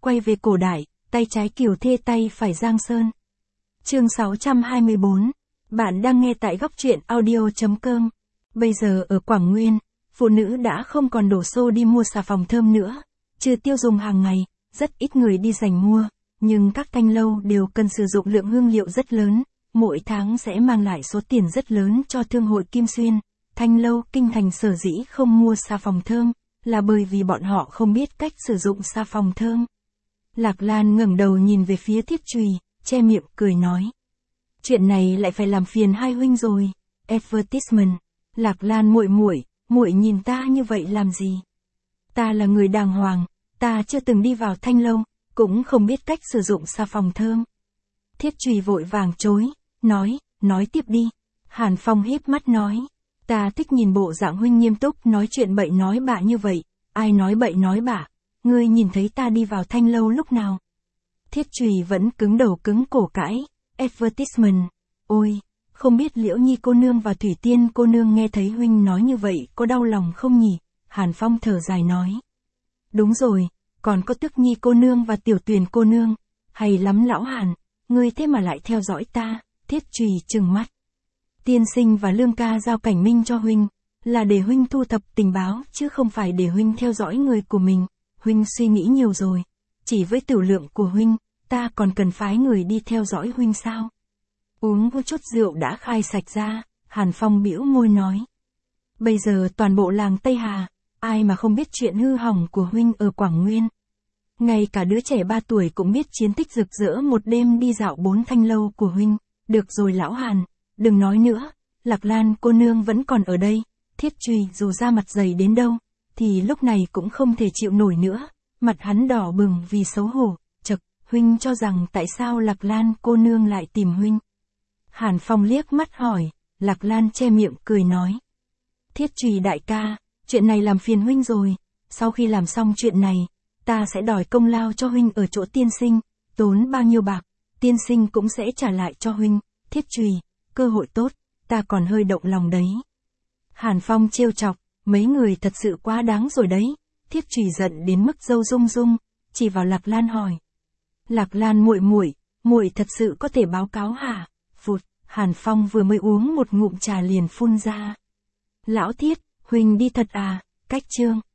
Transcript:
quay về cổ đại, tay trái Kiều Thê tay phải Giang Sơn. Chương 624. Bạn đang nghe tại góc truyện audio.com. Bây giờ ở Quảng Nguyên, phụ nữ đã không còn đổ xô đi mua xà phòng thơm nữa. Trừ tiêu dùng hàng ngày, rất ít người đi giành mua, nhưng các thanh lâu đều cần sử dụng lượng hương liệu rất lớn, mỗi tháng sẽ mang lại số tiền rất lớn cho thương hội Kim Xuyên. Thanh lâu Kinh Thành sở dĩ không mua xà phòng thơm, là bởi vì bọn họ không biết cách sử dụng xà phòng thơm. Lạc Lan ngẩng đầu nhìn về phía Thiết Trùy, che miệng cười nói. Chuyện này lại phải làm phiền hai huynh rồi. Advertisement. Lạc Lan muội nhìn ta như vậy làm gì? Ta là người đàng hoàng, ta chưa từng đi vào thanh lâu, cũng không biết cách sử dụng xà phòng thơm. Thiết Trùy vội vàng chối, nói tiếp đi. Hàn Phong híp mắt nói, ta thích nhìn bộ dạng huynh nghiêm túc nói chuyện bậy nói bạ như vậy, ai nói bậy nói bạ, ngươi nhìn thấy ta đi vào thanh lâu lúc nào? Thiết Trùy vẫn cứng đầu cứng cổ cãi, advertisement, ôi, không biết Liễu Nhi cô nương và Thủy Tiên cô nương nghe thấy huynh nói như vậy có đau lòng không nhỉ? Hàn Phong thở dài nói. Đúng rồi, còn có Tức Nhi cô nương và Tiểu Tuyền cô nương, hay lắm lão Hàn, ngươi thế mà lại theo dõi ta. Thiết Trùy trừng mắt. Tiên sinh và Lương ca giao cảnh minh cho huynh, là để huynh thu thập tình báo chứ không phải để huynh theo dõi người của mình. Huynh suy nghĩ nhiều rồi, chỉ với tiểu lượng của huynh, ta còn cần phái người đi theo dõi huynh sao? Uống một chút rượu đã khai sạch ra, Hàn Phong bĩu môi nói. Bây giờ toàn bộ làng Tây Hà, ai mà không biết chuyện hư hỏng của huynh ở Quảng Nguyên. Ngay cả đứa trẻ 3 tuổi cũng biết chiến tích rực rỡ một đêm đi dạo 4 thanh lâu của huynh. Được rồi lão Hàn, đừng nói nữa, Lạc Lan cô nương vẫn còn ở đây. Thiết Trùy dù ra mặt dày đến đâu, thì lúc này cũng không thể chịu nổi nữa, mặt hắn đỏ bừng vì xấu hổ. Chậc, huynh cho rằng tại sao Lạc Lan cô nương lại tìm huynh? Hàn Phong liếc mắt hỏi, Lạc Lan che miệng cười nói. Thiết Trùy đại ca, chuyện này làm phiền huynh rồi, sau khi làm xong chuyện này, ta sẽ đòi công lao cho huynh ở chỗ tiên sinh, tốn bao nhiêu bạc, tiên sinh cũng sẽ trả lại cho huynh. Thiết Trùy, cơ hội tốt, ta còn hơi động lòng đấy. Hàn Phong trêu chọc, mấy người thật sự quá đáng rồi đấy. Thiết Trùy giận đến mức râu rung rung, chỉ vào Lạc Lan hỏi. Lạc Lan muội thật sự có thể báo cáo hả? Phụt, Hàn Phong vừa mới uống một ngụm trà liền phun ra. Lão Thiết, huynh đi thật à? Cách chương.